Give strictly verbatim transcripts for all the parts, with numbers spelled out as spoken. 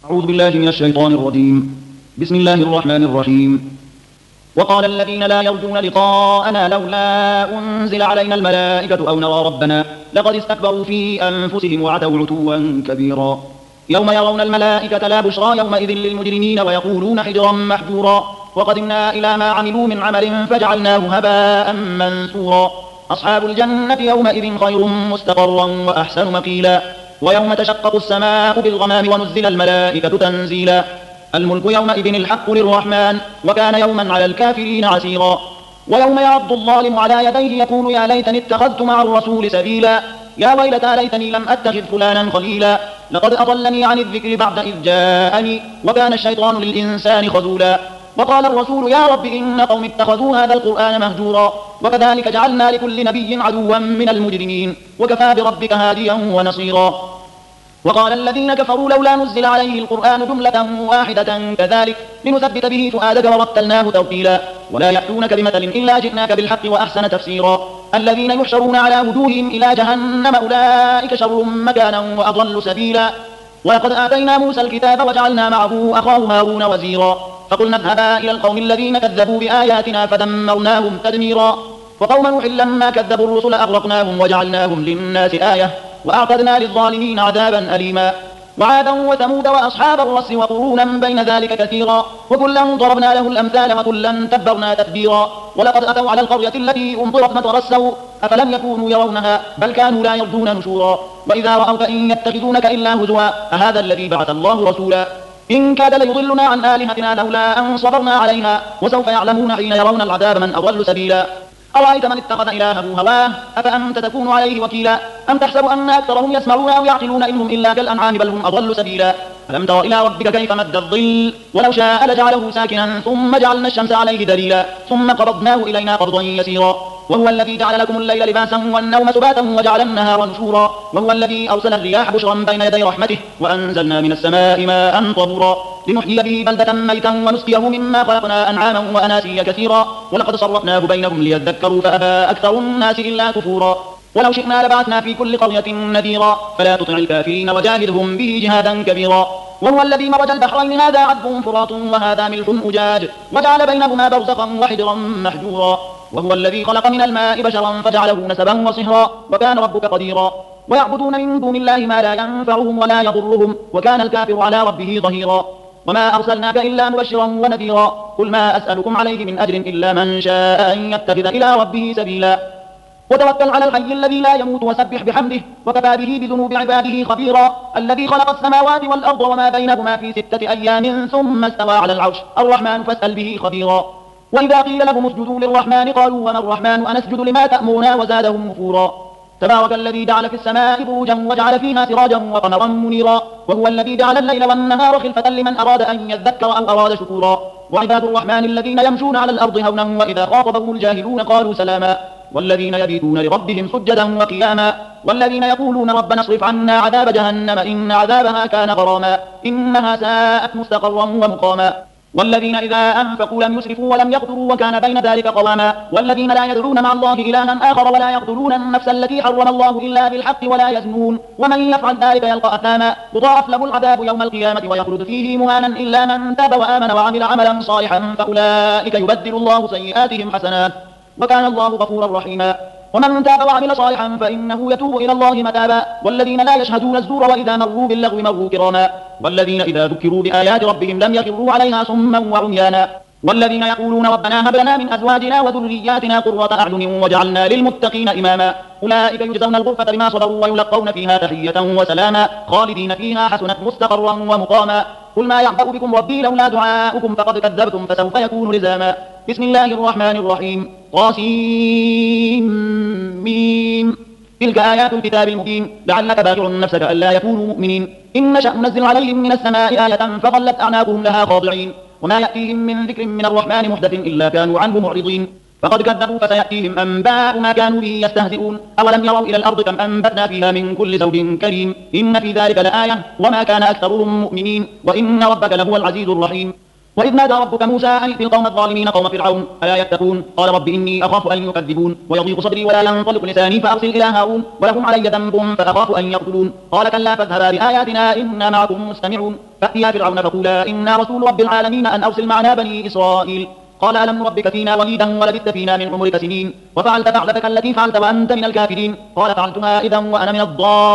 أعوذ بالله من الشيطان الرجيم. بسم الله الرحمن الرحيم. وقال الذين لا يرجون لقاءنا لولا أنزل علينا الملائكة أو نرى ربنا لقد استكبروا في أنفسهم وعتوا عتوا كبيرا. يوم يرون الملائكة لا بشرى يومئذ للمجرمين ويقولون حجرا محجورا. وقدمنا إلى ما عملوا من عمل فجعلناه هباء منثورا. أصحاب الجنة يومئذ خير مستقرا وأحسن مقيلا. ويوم تشقق السماء بالغمام ونزل الملائكة تنزيلا. الملك يومئذ الحق للرحمن وكان يوما على الكافرين عسيرا. ويوم يعض الظالم على يديه يقول يا ليتني اتخذت مع الرسول سبيلا. يا ويلتى ليتني لم أتخذ فلانا خليلا. لقد أضلني عن الذكر بعد إذ جاءني وكان الشيطان للإنسان خذولا. وقال الرسول يا رب إن قوم اتخذوا هذا القرآن مهجورا. وكذلك جعلنا لكل نبي عدوا من المجرمين وكفى بربك هاديا ونصيرا. وقال الذين كفروا لولا نزل عليه القرآن جملة واحدة كذلك لنثبت به فؤادك ورتلناه ترتيلا. ولا يأتونك بمثل إلا جئناك بالحق وأحسن تفسيرا. الذين يحشرون على وجوههم إلى جهنم أولئك شر مكانا وأضل سبيلا. ولقد آتينا موسى الكتاب وجعلنا معه أخاه هارون وزيرا. فقلنا اذهبا إلى القوم الذين كذبوا بآياتنا فدمرناهم تدميرا. وقوم نوح لما كذبوا الرسل أغرقناهم وجعلناهم للناس آية وأعتدنا للظالمين عذابا أليما. وعادا وثمود وأصحاب الرس وقرونا بين ذلك كثيرا. وكلا ضربنا له الأمثال وكلا تبرنا تتبيرا. ولقد أتوا على القرية التي أمطرت مطر السوء أفلم يكونوا يرونها بل كانوا لا يرجون نشورا. وإذا رأوك إن يتخذونك إلا هزوا أهذا الذي بعث الله رسولا. إن كاد ليضلنا عن آلهتنا لولا أن صبرنا عليها وسوف يعلمون حين يرون العذاب من أضل سبيلا. أرأيت من اتخذ إلهه هواه أفأنت تكون عليه وكيلا. أم تحسب أن أكثرهم يسمعون أو يعقلون إنهم إلا كالأنعام بل هم أضل سبيلا. ألم تر إلى ربك كيف مد الظل ولو شاء لجعله ساكنا ثم جعلنا الشمس عليه دليلا ثم قبضناه إلينا قبضا يسيرا. وهو الذي جعل لكم الليل لباسا والنوم سباتا وجعل النهار نشورا. وهو الذي أرسل الرياح بشرا بين يدي رحمته وأنزلنا من السماء ماء طهورا لنحيي به بلدة ميتا ونسقيه مما خلقنا أنعاما وأناسيا كثيرا. ولقد صرفناه بينهم ليذكروا فأبى أكثر الناس إلا كفورا. ولو شئنا لبعثنا في كل قرية نذيرا فلا تطع الكافرين وجاهدهم به جهادا كبيرا. وهو الذي مرج البحرين هذا عذب فرات وهذا ملح أجاج وجعل بينهما برزخا وحجرا محجورا. وهو الذي خلق من الماء بشرا فجعله نسبا وصهرا وكان ربك قديرا. ويعبدون من دون الله ما لا ينفعهم ولا يضرهم وكان الكافر على ربه ظهيرا. وما أرسلناك إلا مبشرا ونذيرا. قل ما أسألكم عليه من أجر إلا من شاء أن يتخذ إلى ربه سبيلا. وتوكل على الحي الذي لا يموت وسبح بحمده وكفى به بذنوب عباده خبيرا. الذي خلق السماوات والأرض وما بينهما في ستة أيام ثم استوى على العرش الرحمن فاسأل به خبيرا. وإذا قيل لهم اسجدوا للرحمن قالوا وما الرحمن أنسجد لما تأمرنا وزادهم نفورا. تبارك الذي جعل في السماء بروجا وجعل فيها سراجا وقمرا منيرا. وهو الذي جعل الليل والنهار خلفة لمن أراد أن يذكر أو أراد شكورا. وعباد الرحمن الذين يمشون على الأرض هونا وإذا خاطبهم الجاهلون قالوا سلاما. والذين يبيتون لربهم سجدا وقياما. والذين يقولون ربنا اصرف عنا عذاب جهنم إن عذابها كان غراما إنها ساءت مستقرا ومقاما. والذين إذا أنفقوا لم يسرفوا ولم يقتروا وكان بين ذلك قواما. والذين لا يدعون مع الله إلها آخر ولا يقتلون النفس التي حرم الله إلا بالحق ولا يزنون ومن يفعل ذلك يلقى أثاما يضاعف له العذاب يوم القيامة ويخلد فيه مهانا إلا من تاب وآمن وعمل عملا صالحا فأولئك يبدل الله سيئاتهم حسنات وكان الله غفورا رحيما. ومن تاب وعمل صالحا فإنه يتوب إلى الله متابا. والذين لا يشهدون الزور وإذا مروا باللغو مروا كراما. والذين إذا ذكروا بآيات ربهم لم يخروا عليها صما وعميانا. والذين يقولون ربنا هب لنا من أزواجنا وذرياتنا قرة أعين وجعلنا للمتقين إماما. أولئك يجزون الغرفة بما صبروا ويلقون فيها تحية وسلاما خالدين فيها حسنت مستقرا ومقاما. قل ما يعبأ بكم ربي لولا دعاؤكم فقد كذبتم فسوف يكون لزاما. بسم الله الرحمن الرحيم. طاسيم ميم. تلك آيات الكتاب المبين لعلك باخع نفسك ألا يكونوا مؤمنين. إن نشأ ننزل عليهم من السماء آية فظلت أعناقهم لها خاضعين. وما يأتيهم من ذكر من الرحمن محدث إلا كانوا عنه معرضين. فقد كذبوا فسيأتيهم أنباء ما كانوا به يستهزئون. أولم يروا إلى الأرض كم أنبتنا فيها من كل زوج كريم إن في ذلك لآية وما كان أكثرهم مؤمنين وإن ربك لهو العزيز الرحيم. وإذ نادى ربك موسى أن ائت القوم الظالمين قوم فرعون ألا يتقون قال رب إني أخاف أن يكذبون ويضيق صدري ولا ينطلق لساني فأرسل إلى هارون ولهم علي ذنب فأخاف أن يقتلون قال كلا فاذهبا بآياتنا إنا معكم مستمعون فأتيا فرعون فقولا إنا رسول رب العالمين أن أرسل معنا بني إسرائيل. قال ألم نربك فينا وليدا ولبثت فينا من عمرك سنين وفعلت فعلتك التي فعلت وأنت من الكافرين. قال فعلتها إذا وأنا من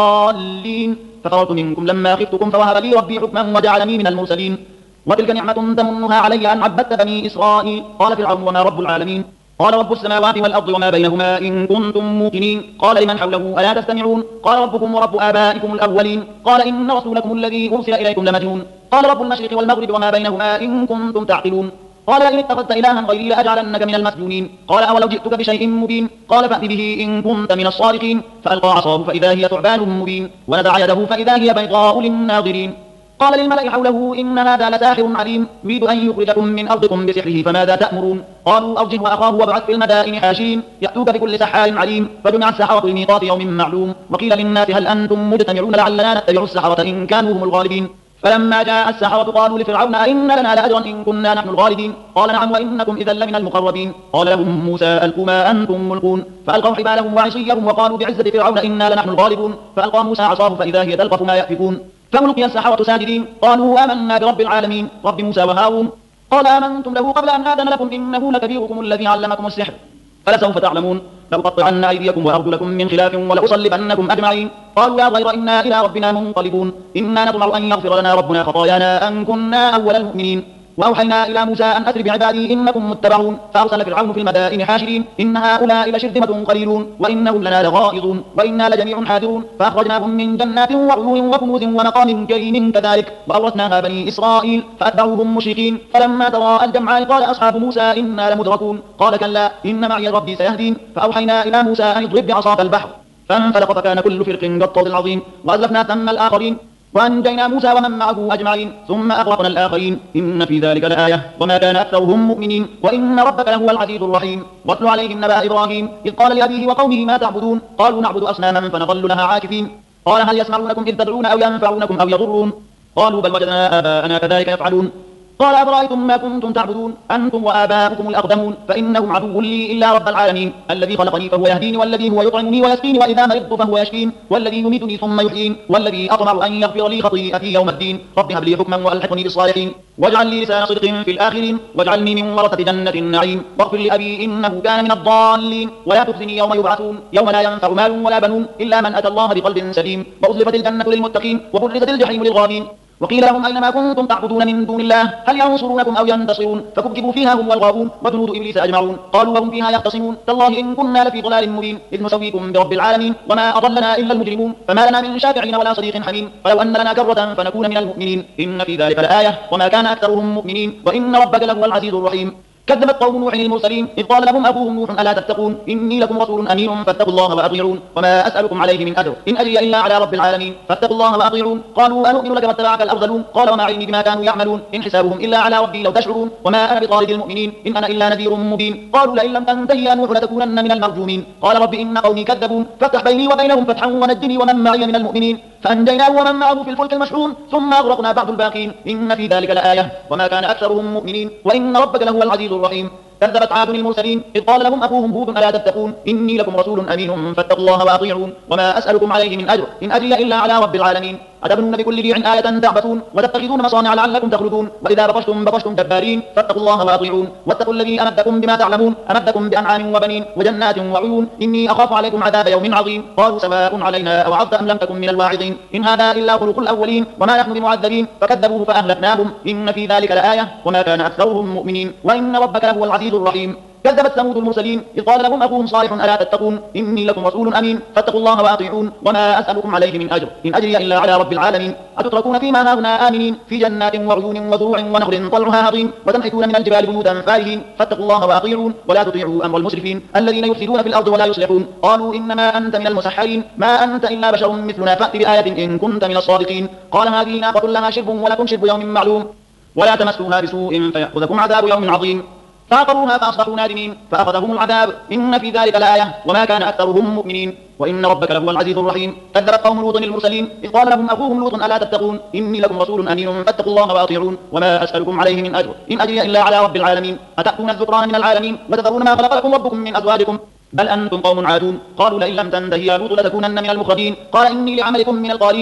الضالين ففررت منكم لما خفتكم فوهب لي ربي حكما وجعلني من المرسلين. وتلك نعمة تمنها علي أن عبدت بني إسرائيل. قال فرعون وما رب العالمين؟ قال رب السماوات والأرض وما بينهما إن كنتم موقنين. قال لمن حوله ألا تستمعون؟ قال ربكم ورب آبائكم الأولين. قال إن رسولكم الذي أرسل إليكم لمجنون. قال رب المشرق والمغرب وما بينهما إن كنتم تعقلون. قال إن اتخذت إلها غيري لأجعلنك من المسجونين. قال أولو جئتك بشيء مبين؟ قال فأت به إن كنت من الصادقين. فألقى عصاه فإذا هي ثعبان مبين ونزع يده فإذا هي بيضاء للناظرين. قال للملأ حوله إن هذا لساحر عليم يريد أن يخرجكم من أرضكم بسحره فماذا تأمرون؟ قالوا أرجه وأخاه وابعث في المدائن حاشرين يأتوك بكل سحار عليم. فجمع السحرة لميقات يوم معلوم وقيل للناس هل أنتم مجتمعون لعلنا نتبع السحرة إن كانوا هم الغالبين. فلما جاء السحرة قالوا لفرعون أئن لنا لأجرا إن كنا نحن الغالبين؟ قال نعم وإنكم إذا لمن المقربين. قال لهم موسى ألقوا ما أنتم ملقون. فألقوا حبالهم وعصيهم وقالوا بعزة فرعون إنا لنحن الغالبون. فألقى موسى عصاه فإذا هي تلقف ما يأفكون. فألقي السحرة ساجدين قالوا آمنا برب العالمين رب موسى وهارون. قال آمنتم له قبل أن آذن لكم إنه لكبيركم الذي علمكم السحر فلسوف تعلمون لأقطعن أيديكم وأرجلكم من خلاف ولأصلبنكم أجمعين. قالوا يا ضير إنا إلى ربنا منقلبون إنا نطمع أن يغفر لنا ربنا خطايانا أن كنا أول المؤمنين. وأوحينا إلى موسى أن أسر بعبادي إنكم متبعون. فأرسل فرعون في المدائن حاشرين إن هؤلاء لشرذمة قليلون وإنهم لنا لغائظون وإنا لجميع حاذرون. فأخرجناهم من جنات وعيون وكنوز ومقام كريم كذلك وأورثناها بني إسرائيل فأتبعوهم مشركين. فلما تراءى الجمعان قال أصحاب موسى إنا لمدركون. قال كلا إن معي ربي سيهدين. فأوحينا إلى موسى أن اضرب بعصاك البحر فانفلق فكان كل فرق كالطود العظيم وأزلفنا ثم الآخرين وأنجينا موسى ومن معه أجمعين ثم أغرقنا الآخرين إن في ذلك لآية وما كان أكثرهم مؤمنين وإن ربك لهو العزيز الرحيم. واتل عليهم نبأ إبراهيم إذ قال لأبيه وقومه ما تعبدون؟ قالوا نعبد أصناما فنظل لها عاكفين. قال هل يسمعونكم إذ تدعون أو ينفعونكم أو يضرون؟ قالوا بل وجدنا آباءنا كذلك يفعلون. قال أفرأيتم ما كنتم تعبدون أنتم وآباؤكم الأقدمون فإنهم عدو لي إلا رب العالمين الذي خلقني فهو يهديني والذي هو يطعمني ويسقيني وإذا مرضت فهو يشفين والذي يميتني ثم يحيين والذي أطمع أن يغفر لي خطيئتي يوم الدين. رب هب لي حكما وألحقني بالصالحين واجعل لي لسان صدق في الآخرين واجعلني من ورثة جنة النعيم واغفر لأبي إنه كان من الضالين ولا تخزني يوم يبعثون يوم لا ينفع مال ولا بنون إلا من أتى الله بقلب سليم. وأزلفت الجنة للمتقين وبرزت الجحيم للغابين. وقيل لهم أينما كنتم تعبدون من دون الله هل ينصرونكم أو ينتصرون؟ فكبكبوا فيها هم والغاوون وجنود إبليس أجمعون قالوا وهم فيها يختصمون تالله إن كنا لفي ضلال مبين إذ نسويكم برب العالمين وما أضلنا إلا المجرمون فما لنا من شافعين ولا صديق حميم فلو أن لنا كرة فنكون من المؤمنين إن في ذلك لآية وما كان أكثرهم مؤمنين وإن ربك لهو العزيز الرحيم. كذبت قوم نوح المرسلين إذ قال لهم أخوهم نوح ألا تتقون إني لكم رسول أمين فاتقوا الله وأطيعون وما أسألكم عليه من أجر إن أجري إلا على رب العالمين فاتقوا الله وأطيعون. قالوا أنؤمن لك واتبعك الأرذلون قال وما علمي بما كانوا يعملون إن حسابهم إلا على ربي لو تشعرون وما أنا بطارد المؤمنين إن أنا إلا نذير مبين. قالوا لئن لم تنتهي يا نوح لتكونن من المرجومين. قال رب إن قومي كذبون فافتح بيني وبينهم فتحا ونجني ومن معي من المؤمنين فأنجيناه ومن معه في الفلك المشحون ثم أغرقنا بعد الباقين إن في ذلك لآية وما كان أكثرهم مؤمنين وإن ربك لهو العزيز الرحيم. كذبت عاد المرسلين إذ قال لهم أخوهم هود ألا تتقون إني لكم رسول أمين فاتقوا الله وأطيعون وما أسألكم عليه من أجر إن أجري إلا على رب العالمين. أتبنون بكل ريع آية تعبثون وتتخذون مصانع لعلكم تخلدون وإذا بطشتم بطشتم جبارين فاتقوا الله وأطيعون واتقوا الذي أمدكم بما تعلمون أمدكم بأنعام وبنين وجنات وعيون إني أخاف عليكم عذاب يوم عظيم. قالوا سواء علينا أوعظت أم لم تكن من الواعظين إن هذا إلا خلق الأولين وما نحن بمعذبين فكذبوه فأهلكناهم إن في ذلك لآية وما كان أكثرهم مؤمنين وإن ربك لهو العزيز الرحيم. كذبت ثمود المرسلين إذ قال لهم أخوهم صالح ألا تتقون إني لكم رسول أمين فاتقوا الله وأطيعون وما أسألكم عليه من أجر إن أجري إلا على رب العالمين. أتتركون فيما هاهنا آمنين في جنات وعيون وزروع ونخل طلعها هضيم وتنحتون من الجبال بيوتا فارهين فاتقوا الله وأطيعون ولا تطيعوا أمر المسرفين الذين يفسدون في الأرض ولا يصلحون. قالوا إنما أنت من المسحرين ما أنت إلا بشر مثلنا فأت بآية إن كنت من الصادقين. قال هذه ناقة لها شرب ولكم شرب يوم معلوم ولا تمسوها بسوء فيأخذكم عذاب يوم عظيم. فعقروها فأصبحوا نادمين فأخذهم العذاب إن في ذلك لآية وما كان أكثرهم مؤمنين وإن ربك لهو العزيز الرحيم. كذبت قوم لوط المرسلين إذ قال لهم أخوهم لوط ألا تتقون إني لكم رسول أمين فاتقوا الله وأطيعون وما أسألكم عليه من أجر إن أجري إلا على رب العالمين. أتأتون الذكران من العالمين وتذرون ما خلق لكم ربكم من أزواجكم بل أنتم قوم عادون. قالوا لئن لم تنتهي يا لوط لتكونن من المخرجين. قال إني لعملكم من القالين.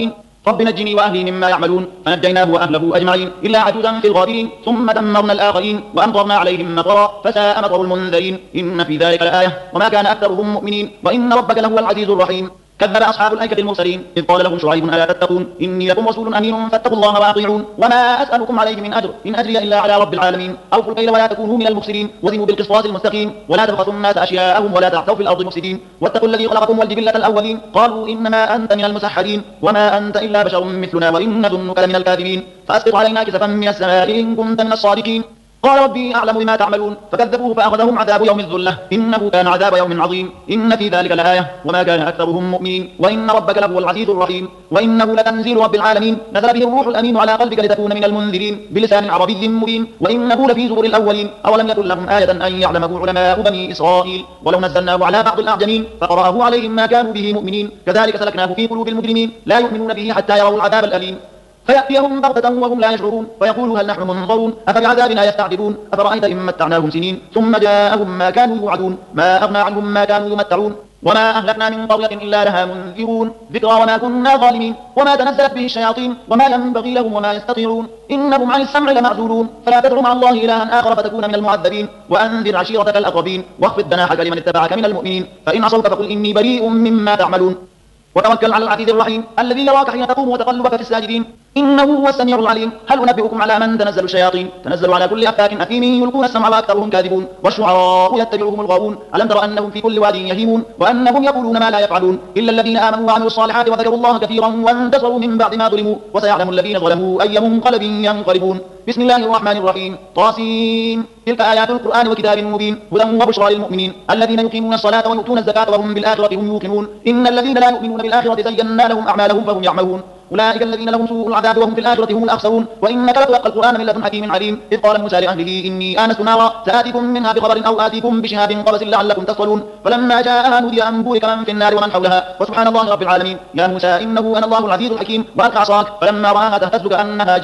رب نجني وأهلي مما يعملون فنجيناه وأهله أجمعين إلا عجوزا في الغابرين ثم دمرنا الآخرين وأمطرنا عليهم مطرا فساء مطر المنذرين إن في ذلك لآية وما كان أكثرهم مؤمنين وإن ربك لهو العزيز الرحيم كذب أصحاب الأيكة المرسلين إذ قال لهم شعيب ألا تتقون إني لكم رسول أمين فاتقوا الله وأطيعون وما أسألكم عليه من أجر إن أجري إلا على رب العالمين أوفوا الكيل ولا تكونوا من المفسدين وزنوا بالقسطاس المستقيم ولا تبخسوا الناس أشياءهم ولا تعثوا في الأرض مفسدين واتقوا الذي خلقكم والجبلة الأولين قالوا إنما أنت من المسحرين وما أنت إلا بشر مثلنا وإن نظنك لمن الكاذبين فأسقط علينا كسفا من السماء إن كنت من الصادقين قال ربي أعلم بما تعملون فكذبوه فأخذهم عذاب يوم الذلة إنه كان عذاب يوم عظيم إن في ذلك لآية وما كان أكثرهم مؤمنين وإن ربك لهو العزيز الرحيم وإنه لتنزيل رب العالمين نزل به الروح الأمين على قلبك لتكون من المنذرين بلسان عربي مبين وإنه لفي زبر الأولين أولم يكن لهم آية أن يعلمه علماء بني إسرائيل ولو نزلناه على بعض الأعجمين فقرأه عليهم ما كانوا به مؤمنين كذلك سلكناه في قلوب المجرمين لا يؤمنون به حتى يروا العذاب الأليم فيأتيهم بغتة وهم لا يشعرون فيقولوا هل نحن منظرون أفبعذابنا يستعجلون أفرأيت إن متعناهم سنين ثم جاءهم ما كانوا يوعدون ما أغنى عنهم ما كانوا يمتعون وما أهلكنا من قرية إلا لها منذرون ذكرى وما كنا ظالمين وما تنزلت به الشياطين وما ينبغي لهم وما يستطيعون إنهم عن السمع لمعزولون فلا تدع مع الله إلها آخر فتكون من المعذبين وأنذر عشيرتك الأقربين واخفض جناحك لمن اتبعك من المؤمنين فإن عصوك فقل إني بريء مما تعملون وتوكل على العزيز الرحيم الذي يراك حين تقوم وتقلبك في الساجدين إنه هو السميع العليم هل أنبئكم على من تنزل الشياطين تنزل على كل أفاك أثيم يلقون السمع وأكثرهم كاذبون والشعراء يتبعهم الغاوون ألم تر أنهم في كل واد يهيمون وأنهم يقولون ما لا يفعلون إلا الذين آمنوا وعملوا الصالحات وذكروا الله كثيرا وانتصروا من بعد ما ظلموا وسيعلم الذين ظلموا أي منقلب ينقلبون بسم الله الرحمن الرحيم طاسين تلك آيات القرآن وكتاب مبين هدى وبشرى للمؤمنين الذين يقيمون الصلاة ويؤتون الزكاة وهم بالآخرة هم يوقنون إن الذين لا يؤمنون بالآخرة زينا لهم أعمالهم فهم يعمهون أولئك الذين لهم سوء العذاب وهم في الآخرة هم الأخسرون وإنك لتلقى القرآن من لدن حكيم عليم إذ قال موسى لأهله إني آنست نارا سآتيكم منها بخبر أو آتيكم بشهاب قبس لعلكم تصطلون فلما جاءها نودي أن بورك من في النار ومن حولها وسبحان الله رب العالمين يا موسى إنه أنا الله العزيز الحكيم وألقى عصاك فلما رآها تهتز كأنها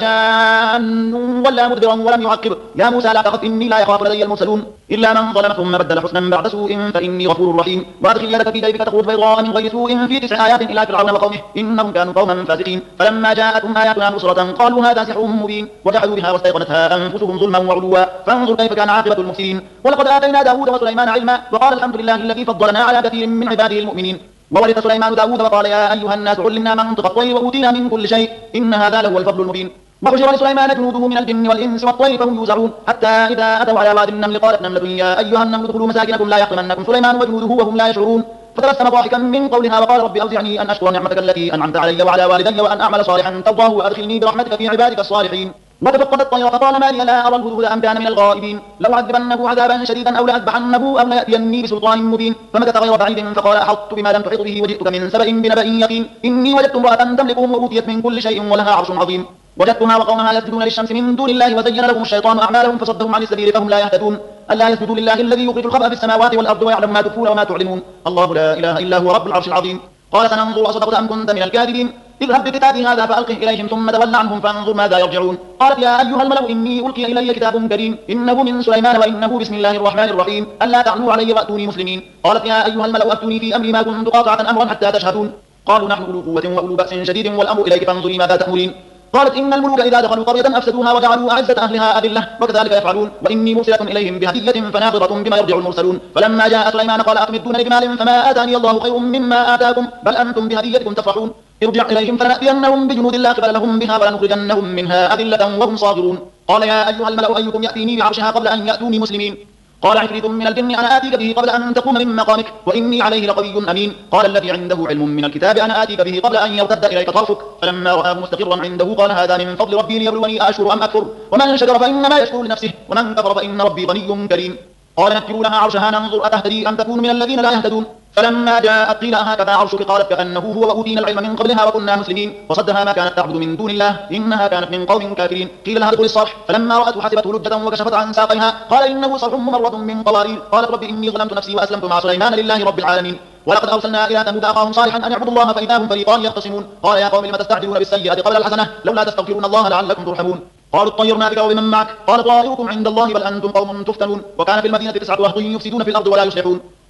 جان ولا مدبرا ولم يعقب يا موسى لا تخف إني لا يخاف لدي المرسلون إلا من ظلم ثم بدل حسنا بعد سوء فإني غفور رحيم وأدخل يدك في جيبك تخرج بيضاء من غير سوء في تسع آيات إلى فرعون وقومه إنهم كانوا قوما فاسقين فلما جاءتهم آياتنا مبصرة قالوا هذا سحر مبين وجحدوا بها واستيقنتها أنفسهم ظلما وعلوا فانظر كيف كان عاقبة المفسدين ولقد آتينا داود وسليمان علما وقال الحمد لله الذي فضلنا على كثير من عباده المؤمنين وورث سليمان داود وقال يا أيها الناس علمنا منطق الطير وأوتينا من كل شيء إن هذا لهو الفضل المبين وحشر لسليمان جنوده من الجن والإنس والطير فهم يوزعون حتى إذا أتوا على واد النمل قالت نملة يا أيها النمل ادخلوا مساكنكم لا يحطمنكم سليمان وجنوده وهم لا يشعرون فتبسم ضاحكا من قولها وقال رب أوزعني أن أشكر نعمتك التي أنعمت علي وعلى والدي وأن أعمل صالحا ترضاه وأدخلني برحمتك في عبادك الصالحين وتفقد الطير فقال ما لي لا أرى الهدهد أم كان من الغائبين لو عذبنه عذابا شديدا أو لأذبحنه أو ليأتيني بسلطان مبين فمكث غير بعيد فقال أحطت بما لم تحط به وجئتك من سبأ بنبأ يقين إني وجدت امرأة تملكهم وأوتيت من كل شيء ولها عرش عظيم وجدتها وقومها يسجدون للشمس من دون الله وزين لهم الشيطان أعمالهم فصدهم عن السبيل فهم لا يهتدون ألا يسجدوا لله الذي يخرج الخبأ في السماوات والأرض ويعلم ما تخفون وما تعلنون الله لا إله إلا هو رب العرش العظيم قال سننظر أصدقت أم كنت من الكاذبين اذهب بكتابي هذا فألقه إليهم ثم تول عنهم فانظر ماذا يرجعون قالت يا أيها الملأ إني ألقي إلي كتاب كريم إنه من سليمان وإنه بسم الله الرحمن الرحيم ألا تعلوا علي وأتوني مسلمين قالت يا أيها الملأ أفتوني في أمري ما كنت قاطعة أمرا حتى تشهدون قالوا نحن أولو قوة وأولو بأس شديد والأمر إليك فانظري ماذا تأمرين قالت إن الملوك إذا دخلوا قرية أفسدوها وجعلوا أعزة أهلها أذلة وكذلك يفعلون وإني مرسلة إليهم بهدية فناظرة بما يرجع المرسلون فلما جاء سليمان قال أتمدونني بمال فما آتاني الله خير مما آتاكم بل أنتم بهديتكم تفرحون ارجع إليهم فلنأتينهم بجنود لا قبل لهم بها ولنخرجنهم منها أذلة وهم صاغرون قال يا أيها الملأ أيكم يأتيني بعرشها قبل أن يأتوني مسلمين قال عفريت من الجن أنا آتيك به قبل أن تقوم من مقامك وإني عليه لقوي أمين قال الذي عنده علم من الكتاب أنا آتيك به قبل أن يرتد إليك طرفك فلما رآه مستقرا عنده قال هذا من فضل ربي ليبلوني أشكر أم أكفر ومن شكر فإنما يشكر لنفسه ومن كفر فإن ربي غني كريم قال نكروا لها عرشها ننظر أتهتدي أم تكون من الذين لا يهتدون فلما جاءت قيل هكذا عرشك قالت كأنه هو وأوتينا العلم من قبلها وكنا مسلمين وصدها ما كانت تعبد من دون الله إنها كانت من قوم كافرين قيل لها ادخل الصرح فلما رأته حسبته لجة وكشفت عن ساقيها قال إنه صرح ممرد من قوارير قالت رب إني ظلمت نفسي وأسلمت مع سليمان لله رب العالمين ولقد أرسلنا إلى ثمود أخاهم صالحا أن اعبدوا الله فإذا هم فريقان يختصمون قال يا قوم لم تستعجلون بالسيئة قبل الحسنة لولا تستغفرون الله لعلكم ترحمون قالوا اطيرنا بك وبمن معك قال طائركم عند الله بل أنتم قوم تفتنون وكان في المدينة تسعة رهط يفسدون في الأرض ولا يصلحون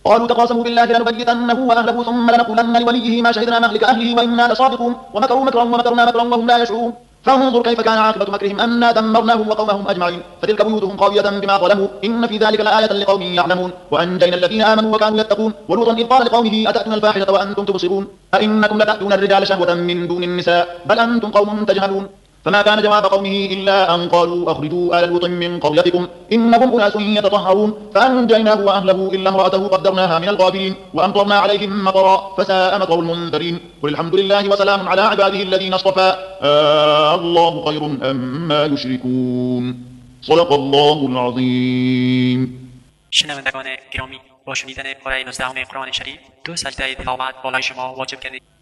قالوا تقاسموا بالله لنبيتنه وأهله ثم لنقولن لوليه ما شهدنا مهلك أهله وإنا لصادقون ومكروا مكرا ومكرنا مكرا وهم لا يشعرون فانظر كيف كان عاقبة مكرهم أنا دمرناهم وقومهم أجمعين فتلك بيوتهم خاوية بما ظلموا إن في ذلك لآية لقوم يعلمون وأنجينا الذين آمنوا وكانوا يتقون ولوطا إذ قال لقومه أتأتون الفاحشة وأنتم تبصرون أئنكم لتأتون الرجال شهوة من دون النساء بل أنتم قوم تجهلون فما كان جواب قومه إلا أن قالوا أخرجوا آل لوط من قريتكم إنهم أناس يتطهرون فأنجيناه وأهله إلا امرأته قدرناها من الغابرين وأمطرنا عليهم مطرا فساء مطر المنذرين قل الحمد لله وسلام على عباده الذين اصطفى آه الله خير أما يشركون صدق الله العظيم. شنوندگان گرامی، با شنیدن پاره نوزدهم قرآن شریف دو سجده تلاوت بالای شما واجب کرده.